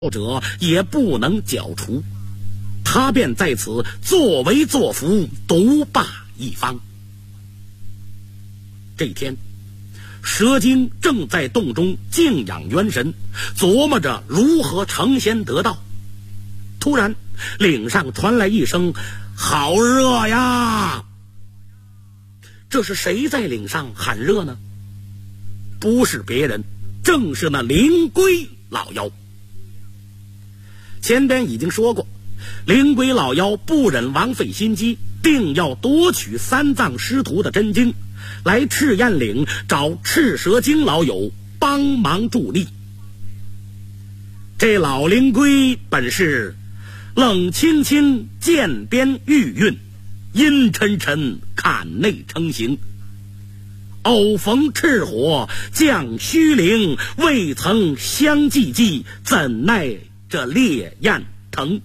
者也不能剿除，他便在此作威作福，独霸一方。这天，蛇精正在洞中静养元神，琢磨着如何成仙得道。突然岭上传来一声好热呀！这是谁在岭上喊热呢？不是别人，正是那灵龟老妖。前边已经说过，灵龟老妖不忍枉费心机，定要夺取三藏师徒的真经，来赤焰岭找赤蛇精老友帮忙助力。这老灵龟本是冷清清剑边玉韵，阴沉沉坎内成形。偶逢赤火降虚灵，未曾相济济，怎奈这烈焰疼。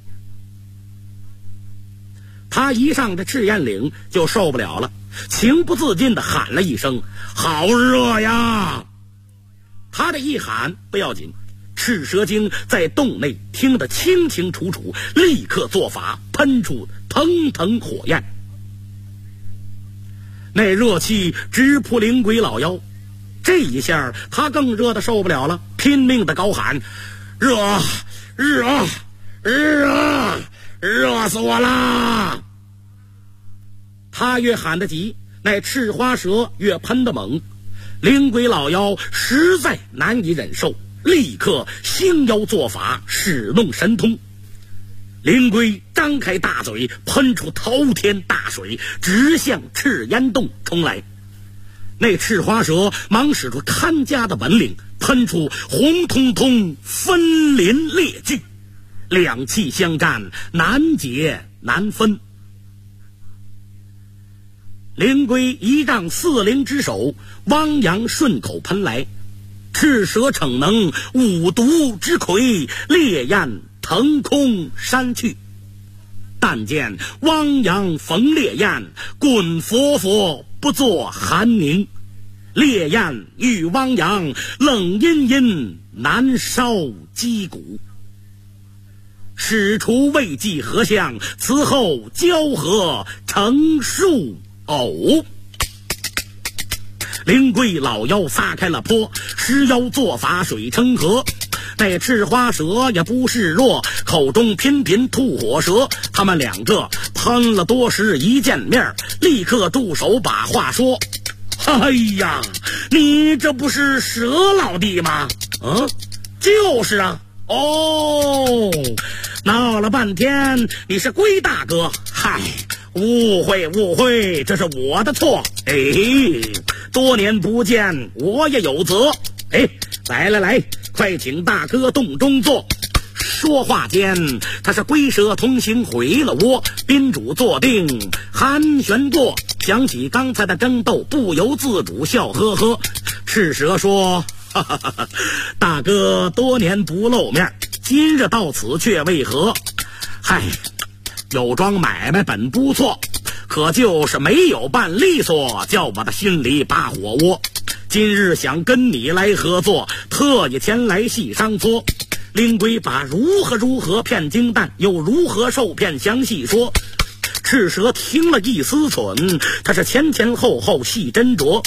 他一上这赤焰岭就受不了了，情不自禁地喊了一声好热呀！他这一喊不要紧，赤蛇精在洞内听得清清楚楚，立刻做法喷出腾腾火焰。那热气直扑灵龟老妖，这一下他更热得受不了了，拼命地高喊热热热，热死我啦！他越喊得急，那赤花蛇越喷得猛，灵龟老妖实在难以忍受，立刻兴腰做法，使弄神通。灵龟张开大嘴，喷出滔天大水，直向赤烟洞冲来。那赤花蛇忙使出看家的本领，喷出红彤彤分林烈炬，两气相战，难解难分。灵龟一丈四灵之手汪洋顺口喷来，赤蛇逞能五毒之魁，烈焰腾空山去。但见汪洋逢烈焰，滚佛佛不作寒凝。烈焰遇汪洋，冷阴阴难烧肌骨。使除未济合相，此后交合成树偶。灵龟老妖撒开了泼，施妖做法水成河。那赤花蛇也不示弱，口中频频吐火舌。他们两个喷了多时，一见面立刻住手把话说。哎呀，你这不是蛇老弟吗？就是啊。哦，闹了半天你是龟大哥，嗨，误会，这是我的错。多年不见，我也有责。来，快请大哥洞中坐。说话间，他是龟蛇同行回了窝，宾主坐定，寒暄过，想起刚才的争斗，不由自主笑呵呵。赤蛇说：大哥多年不露面，今日到此却为何？嗨，有桩买卖本不错，可就是没有办利索，叫我的心里把火窝。今日想跟你来合作，特意前来细商撮。灵龟把如何骗金蛋，又如何受骗详细说。赤蛇听了一丝忖，他是前后细斟酌。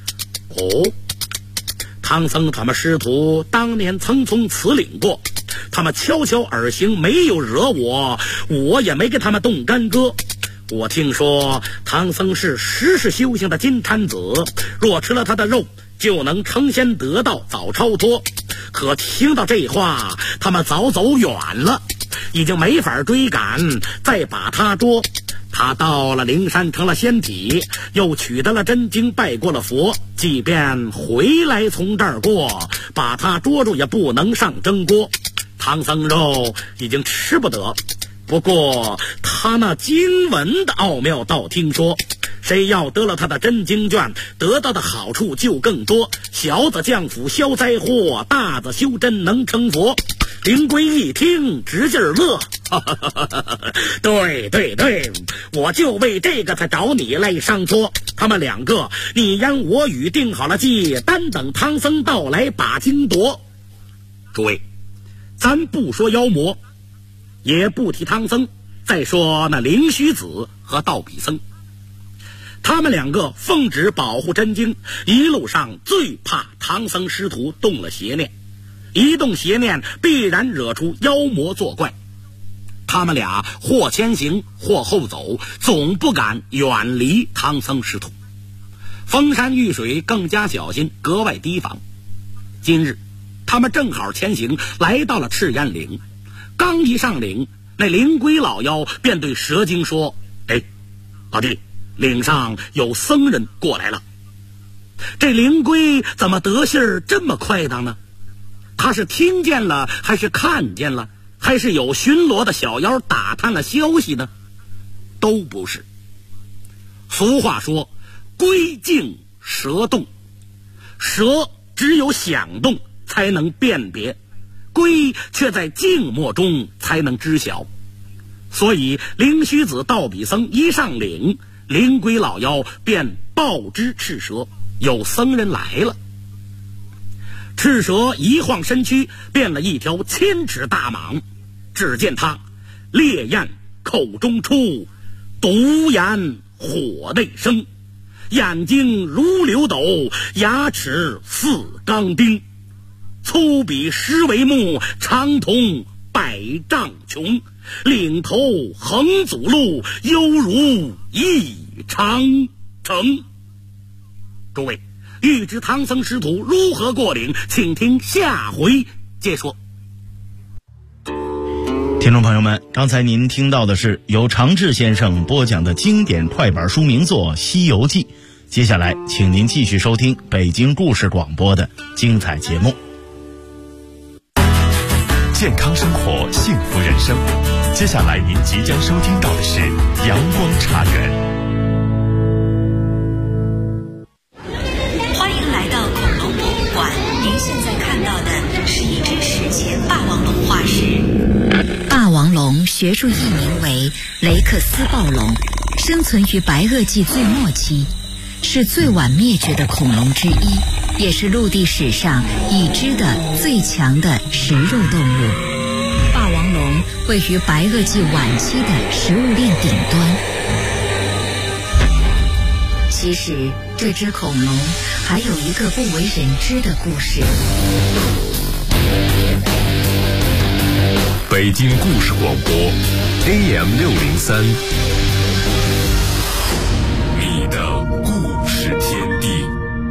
唐僧他们师徒当年曾从此岭过，他们悄悄而行，没有惹我，我也没给他们动干戈。我听说唐僧是实世修行的金蝉子，若吃了他的肉就能成仙得道，早超脱。可听到这话，他们早走远了，已经没法追赶，再把他捉。他到了灵山成了仙体，又取得了真经，拜过了佛，即便回来从这儿过，把他捉住也不能上蒸锅。唐僧肉已经吃不得，不过他那经文的奥妙倒听说，谁要得了他的真经卷，得到的好处就更多。小子降福消灾祸，大子修真能成佛。灵龟一听直劲儿乐，对，我就为这个才找你来商撮。他们两个你言我语定好了计，单等唐僧到来把经夺。诸位， 咱不说妖魔，也不提唐僧，再说那灵虚子和道比僧，他们两个奉旨保护真经，一路上最怕唐僧师徒动了邪念，一动邪念必然惹出妖魔作怪。他们俩或前行或后走，总不敢远离唐僧师徒。封山遇水更加小心，格外提防。今日他们正好前行，来到了赤焰岭。刚一上岭，那灵龟老妖便对蛇精说：哎，老弟，岭上有僧人过来了。这灵龟怎么得信儿这么快当呢？他是听见了还是看见了，还是有巡逻的小妖打探了消息呢？都不是。俗话说，龟静蛇动，蛇只有响动才能辨别，龟却在静默中才能知晓。所以灵虚子道比僧一上岭，灵龟老妖便报知赤蛇有僧人来了。赤蛇一晃身躯，变了一条1000尺大蟒。只见他烈焰口中出，毒焰火内生，眼睛如流斗，牙齿似钢钉，粗比10为木，长同100丈琼，领头横阻路，犹如一长城。诸位，欲知唐僧师徒如何过岭，请听下回接说。 听众朋友们，刚才您听到的是由常志先生播讲的经典快板书名作《西游记》。接下来请您继续收听北京故事广播的精彩节目。 健康生活，幸福人生。接下来您即将收听到的是阳光茶园。 欢迎来到恐龙博物馆，您现在看到的是一只史前霸王龙化石。霸王龙学术译名为雷克斯暴龙，生存于白垩纪最末期，是最晚灭绝的恐龙之一，也是陆地史上已知的最强的食肉动物。霸王龙位于白垩纪晚期的食物链顶端。其实这只恐龙还有一个不为人知的故事。 北京故事广播 AM603， 你的故事天地。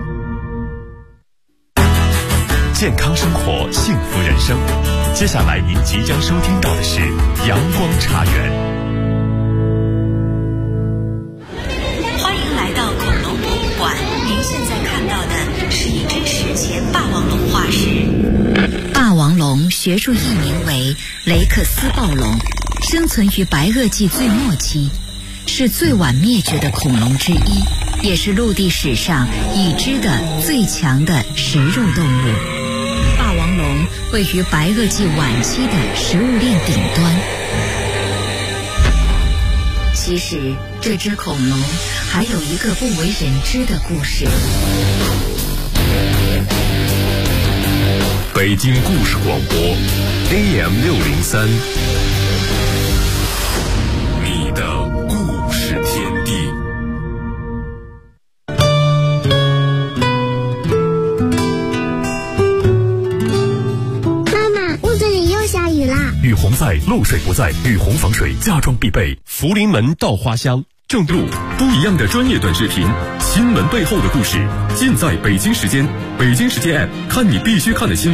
健康生活，幸福人生。接下来您即将收听到的是阳光茶园。 欢迎来到恐龙博物馆，您现在看到的是一只史前霸王龙化石。霸王龙学术译名为雷克斯暴龙，生存于白垩纪最末期，是最晚灭绝的恐龙之一，也是陆地史上已知的最强的食肉动物。霸王龙位于白垩纪晚期的食物链顶端。其实这只恐龙还有一个不为人知的故事。 北京故事广播 AM603， 你的故事天地。 妈妈，屋子里又下雨啦！ 雨洪在，漏水不在，雨洪防水家装必备。福临门稻花香，正路不一样的专业短视频，新闻背后的故事，尽在北京时间 App， 看你必须看的新闻。